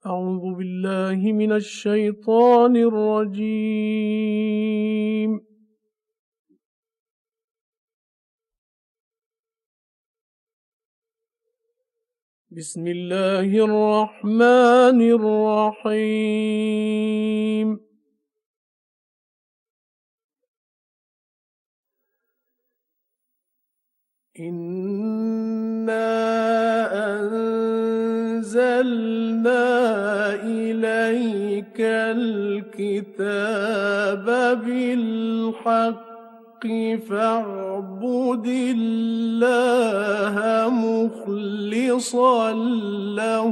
أعوذ بالله من الشيطان الرجيم. بسم الله الرحمن الرحيم. إنا أنزلنا إليك الكتاب بالحق فاعبد الله مخلصا له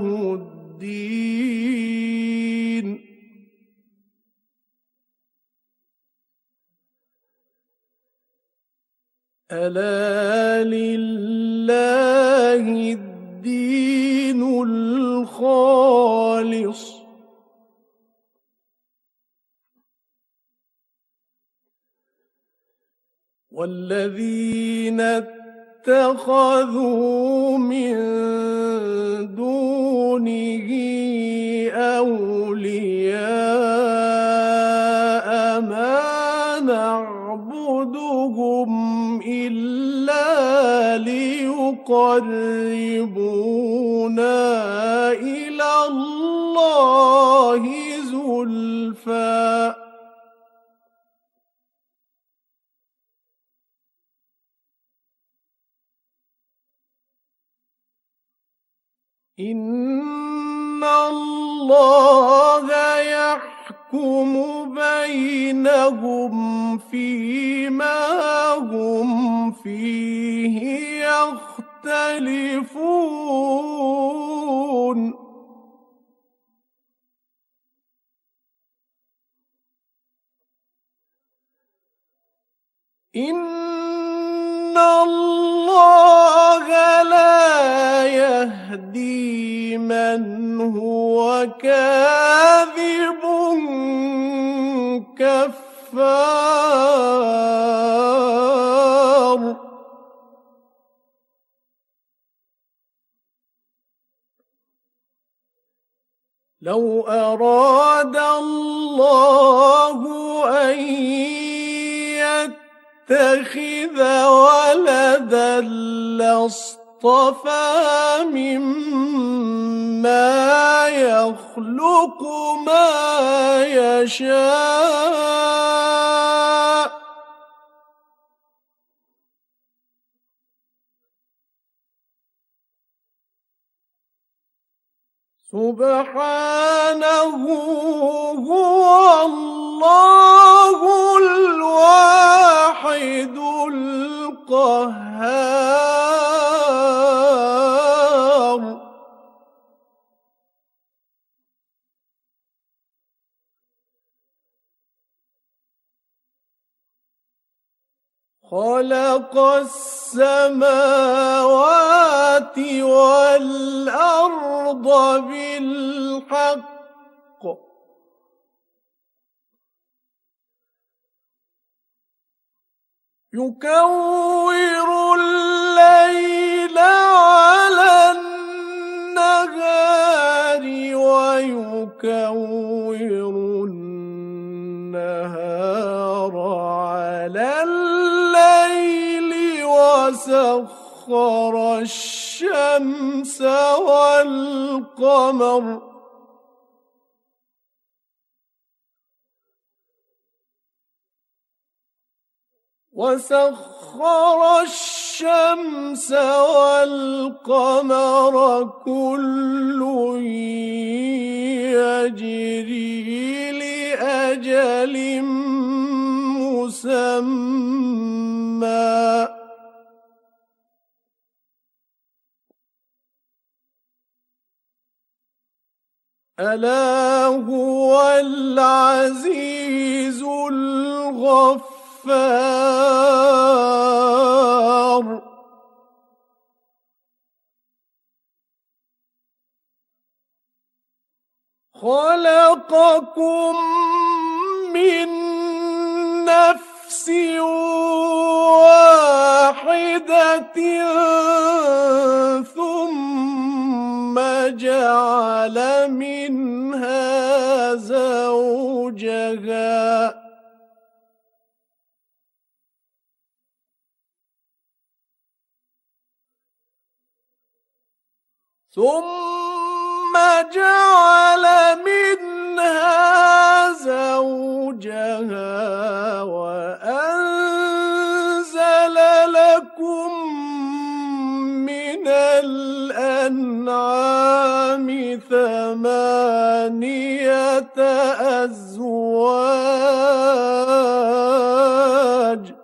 الدين. ألا لله الدين الخالص والذين اتخذوا من دونه أولياء ما نعبدهم إلا ليقربونا إلى الله زلفى إن الله يحكم بينهم فيما هم فيه يختلفون. إن الله لا يهدي من هو كاذب كفار. لو أراد الله أن يتخذ ولدا لاصطفى مما يخلق ما يشاء سبحانه هو الله الواحد القهار. خلق السماوات والأرض بالحق يكور الليل على النهار ويكور النهار على الليل وسخر الشمس والقمر كل يجري لأجل مسمى ألا هو العزيز الغفار. خلقكم من نفس واحدة ثم جعل منها زوجها ثم جعل منها زوجها وأنزل لكم من الأنعام ثمانية أزواج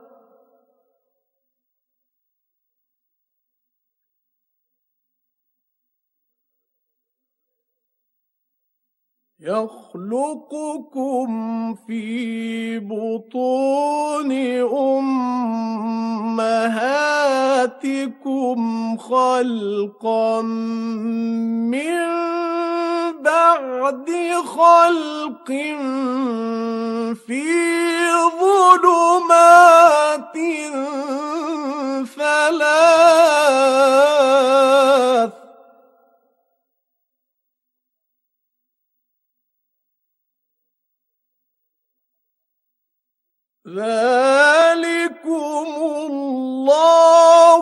يخلقكم في بطون أمهاتكم خلقا من بعد خلق في ظلمات ثلاث ذلكم الله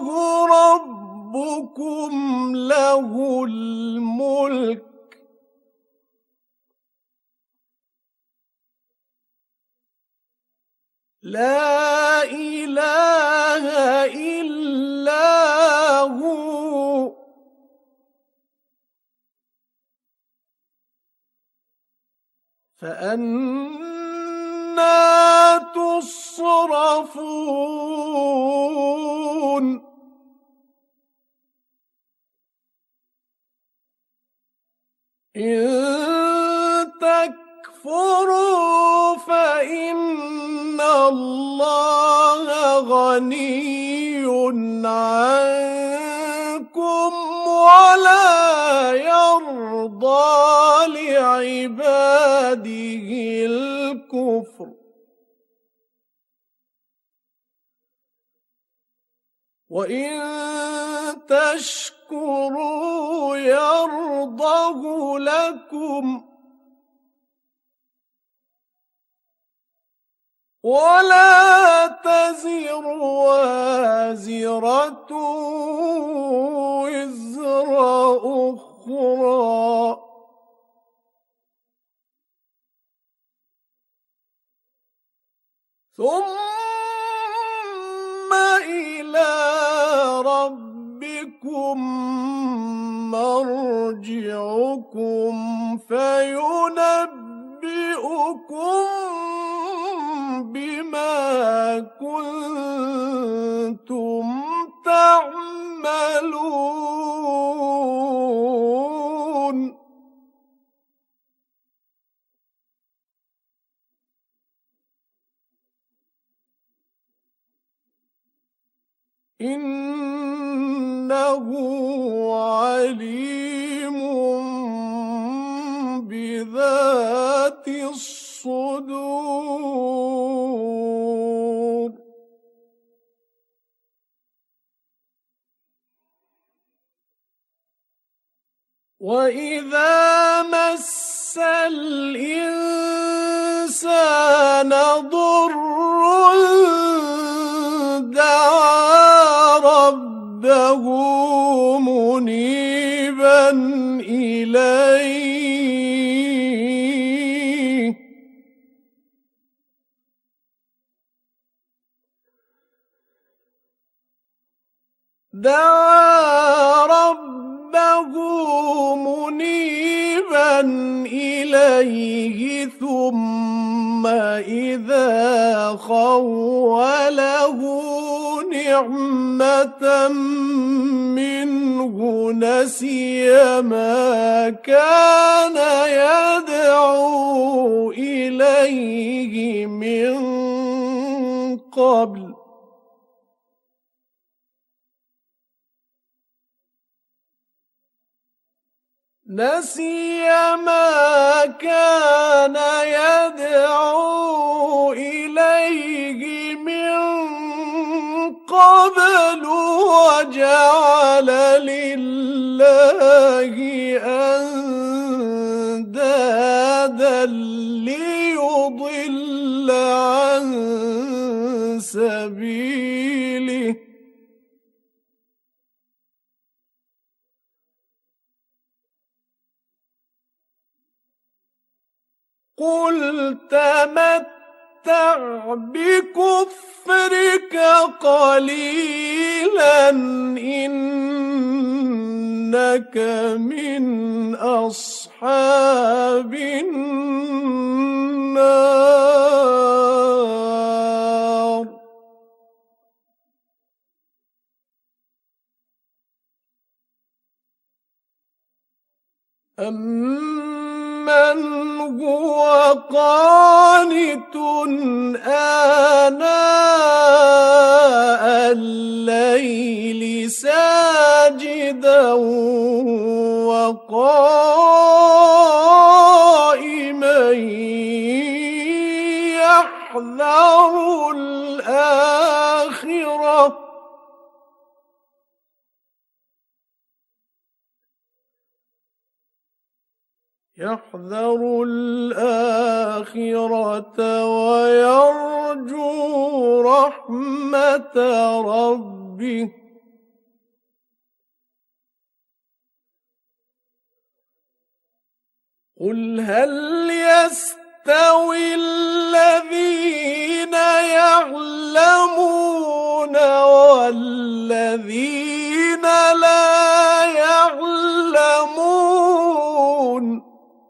ربكم له الملك لا إله إلا هو فأنى تصرفون إن تكفروا فإن الله غني عنكم ولا يرضى لعباده الكفر وإن تشكروا يرضه لكم ولا تزر وازرة وزر أخرى ثم إلى ربكم مرجعكم فينبئكم بما كنتم تعملون إنه عليم بذات الصدور وإذا مس الإنسان ضر دعا ربه منيبا إليه دعا ربه منيبا إليه ثم إذا خوله نعمة منه نسي ما كان يدعو إليه من قبل نسي ما كان يدعو إليه من قبل وجعل لله أندادا ليضل عن سبيله قل تمتع بكفرك قليلا إنك من أصحاب النار أَمَّنْ هُوَ قَانِتٌ آنَاءَ اللَّيْلِ سَاجِدًا وَقَائِمًا يحذر الآخرة ويرجو رحمة ربه قل هل يستوي الذين يعلمون والذين لا يعلمون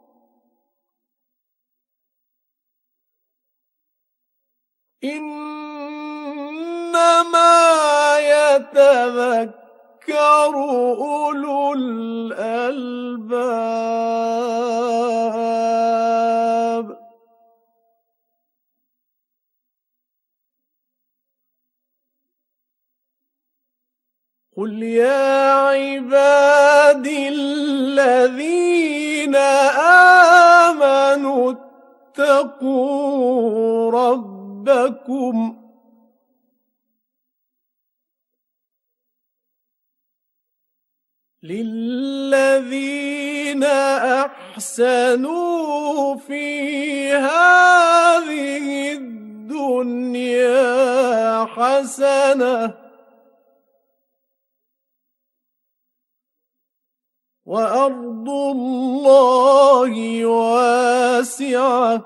إنما يتذكر أولو الألباب قل يا عبادي الذين آمنوا اتقوا ربكم للذين أحسنوا في هذه الدنيا حسنة وأرض الله واسعة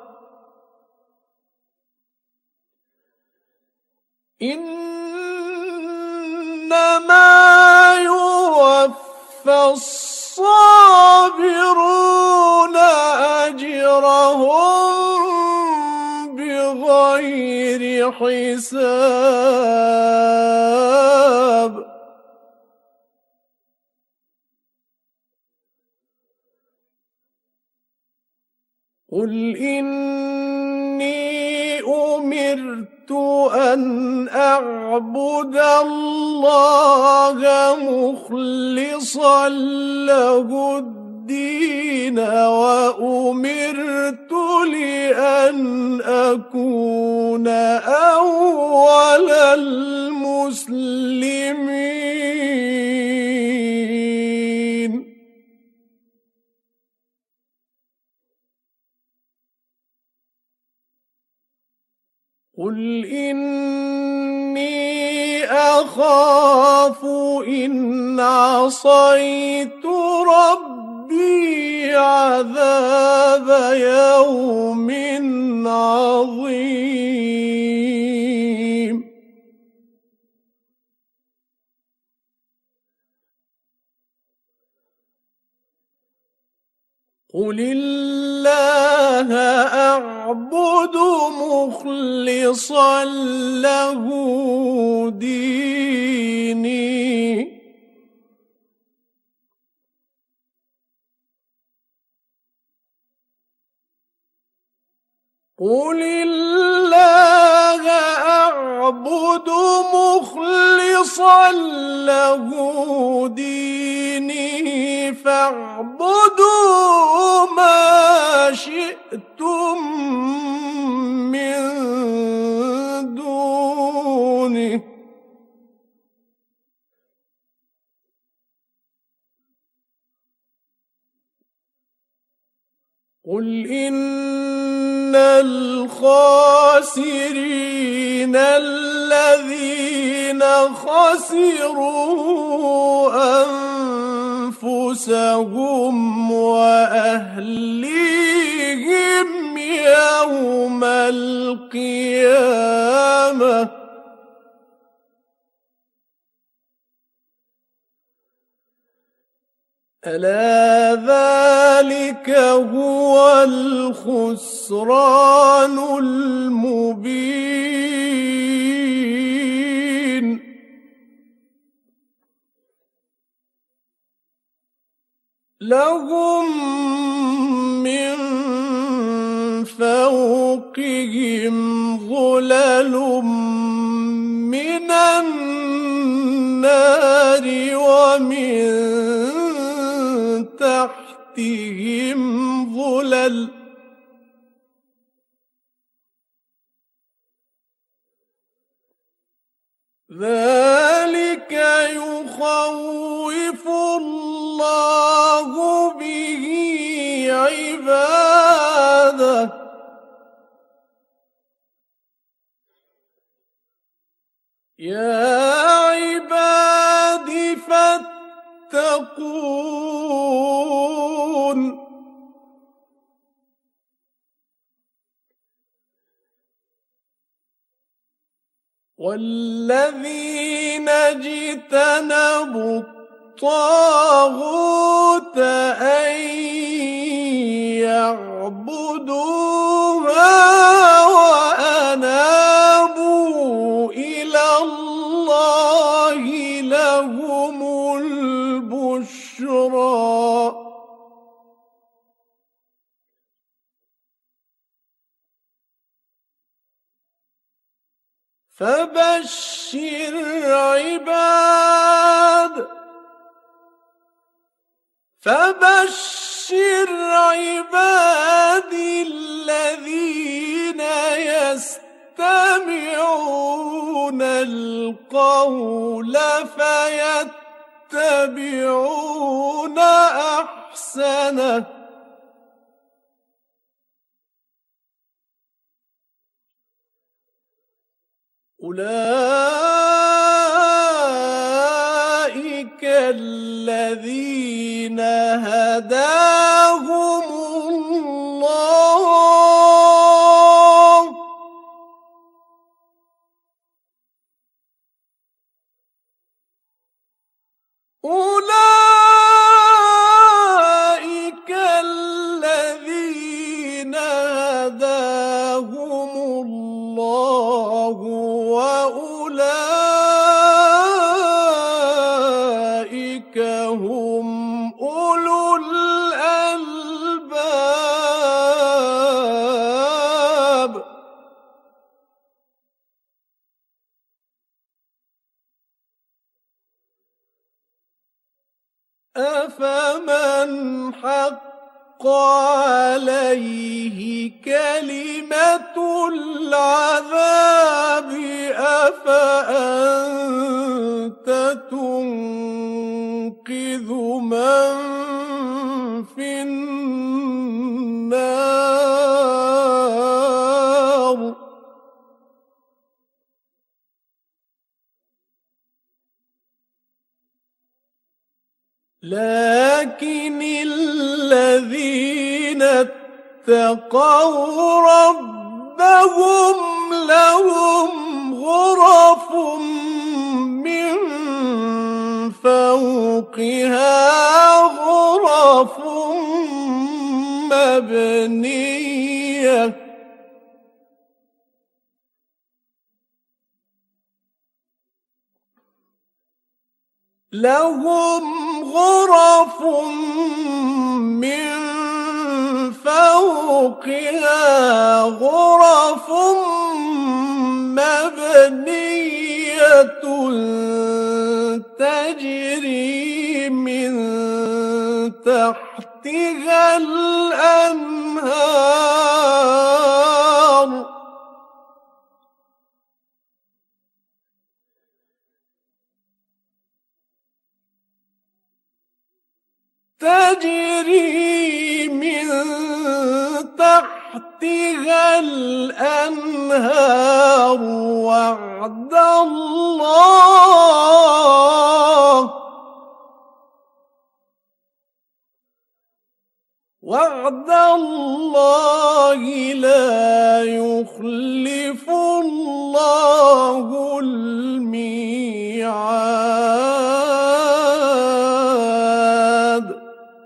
إنما يوفى الصابرون أجرهم بغير حساب قل إني أمرت أن أعبد الله مخلصا له الدين وأمرت لأن أكون أول المسلمين قل إني أخاف إن عصيت ربي عذاب يوم عظيم قل الله أعبد مخلصا له ديني قل الله أعبد مخلصا له ديني فاعبدوا ما شئتم من دونه قل إن الخاسرين الذين خسروا أنفسهم وأهليهم يوم القيامة ألا ذلك هو الخسران المبين لهم من فوقهم ظلل من النار ومن تحتهم ظلل ذلك يخوف الله به عباده يا عباد فاتقون والذين اجتنبوا الطاغوت أن يعبدوها وأنابوا إلى الله لهم البشرى فبشر عبادي الذين يستمعون القول فيتبعون أحسنه أولئك الذين هداهم الله أولئك الذين هداهم الله وأولئك هم أولو الألباب أفمن حق عليه كلمة العذاب أفأنت تنقذ من في النار لكن الذين اتقوا ربهم لهم غرف من فوقها غرف مبنية لهم غرف من فوقها غرف مبنية تجري من تحتها الأنهار تجري من تحتها الأنهار وعد الله لا يخلف الله الميعاد.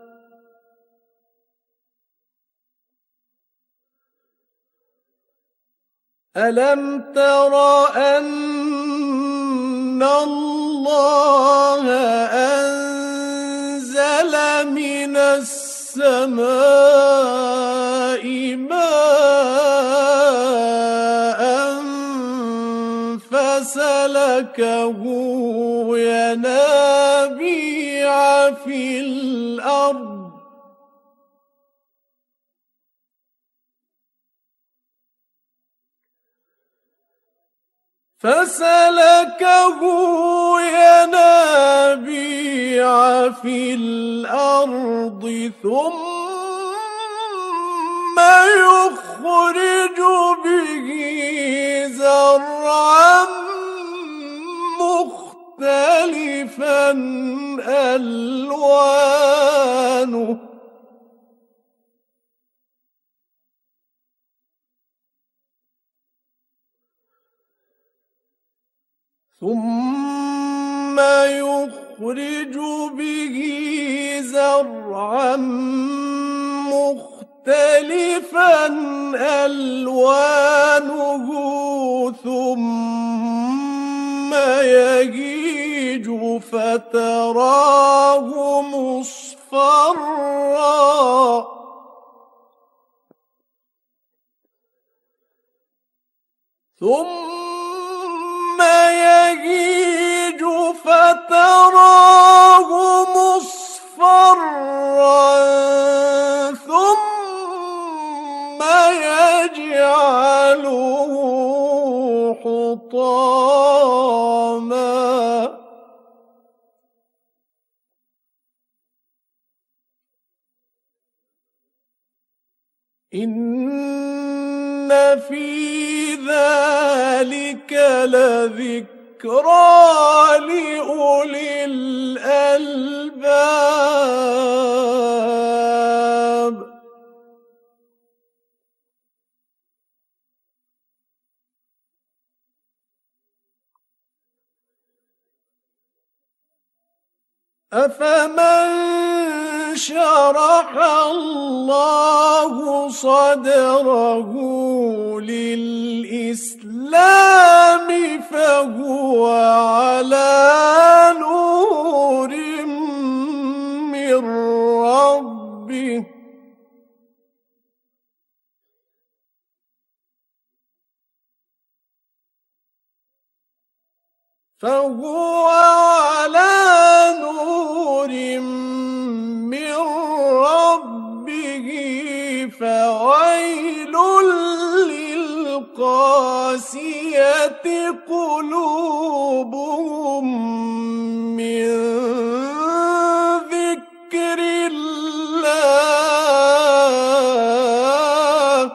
ألم تر أن الله أنزل من السماء ماء فسلكه ينابيع في الأرض ثم يخرج به زرعا مختلفا ألوانه ثم يهيج فتراه مصفرا ثم يجعله حطاما إن في ذلك لذكرى لأولي الألباب. أفمن شرح الله صدره للإسلام فهو على نور من ربه فويل للقاسية قلوبهم من ذكر الله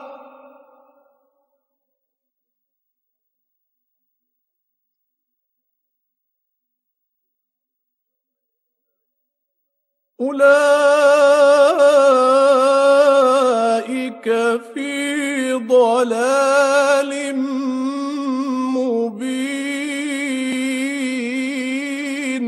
أولئك في ضلال مبين.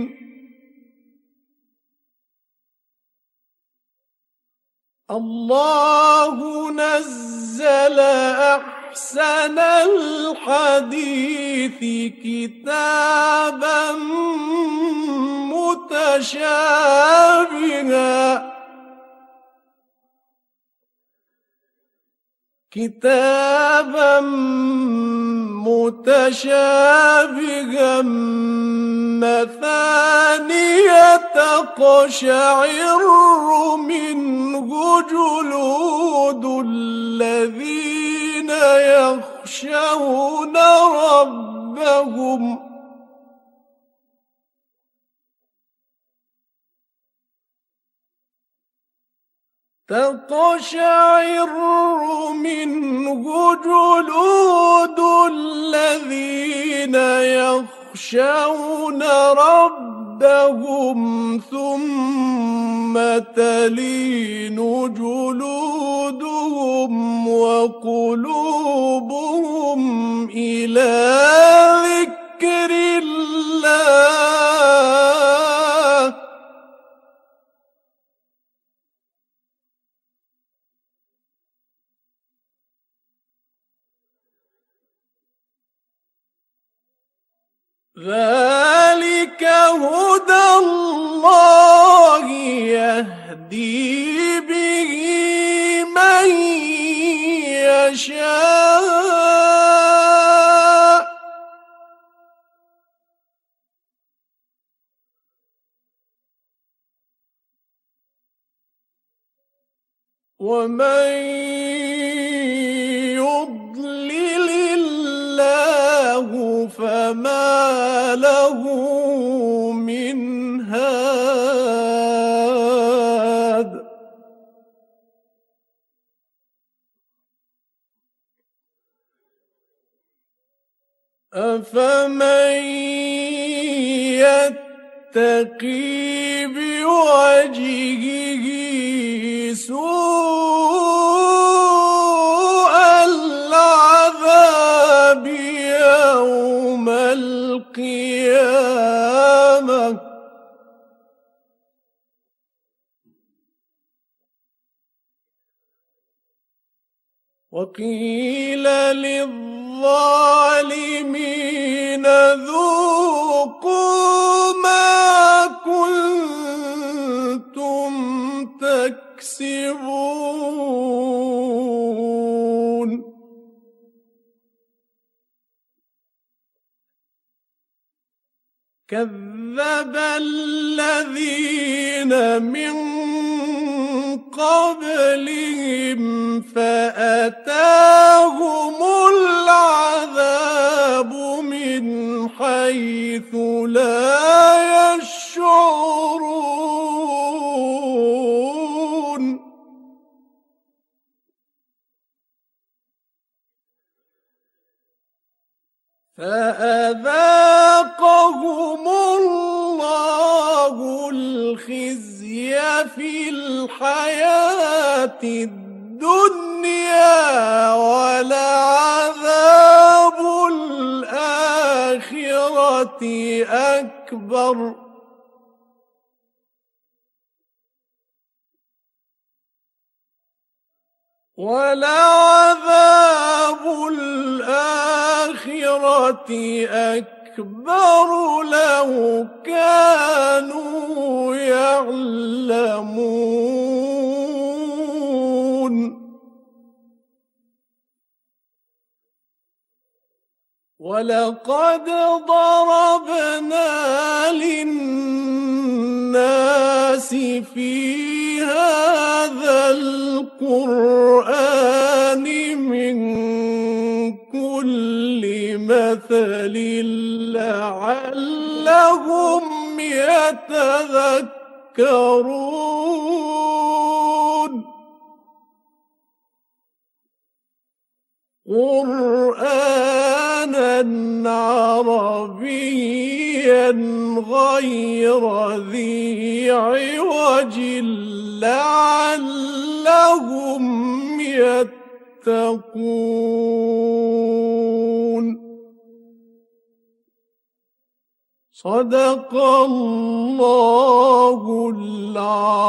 الله نزل أحسن الحديث كتابا متشابها مثانية تقشعر منه جلود الذين يخشون ربهم تقشعر منه جلود الذين يخشون ربهم ثم تلين جلودهم وقلوبهم إلى ذكر الله. ذلك هدى الله يهدي به من يشاء ومن يضلل الله فما له من هاد. أفمن يتقي بوجهه سوء العذاب يوم القيامة وقيل للظالمين ذوقوا ما كنتم تكسبون. كذب الذين من قبلهم فأتاهم العذاب من حيث لا يشعرون. فأذاقهم الله الخزي في الحياة الدنيا ولعذاب الآخرة أكبر ولعذاب الآخرة أكبر لو كانوا يعلمون. ولقد ضربنا للناس في هذا القرآن من كل مثل لعلهم يتذكرون. قرآنًا عربيًّا غير ذي عوج لعلهم يتقون. صدق الله العظيم.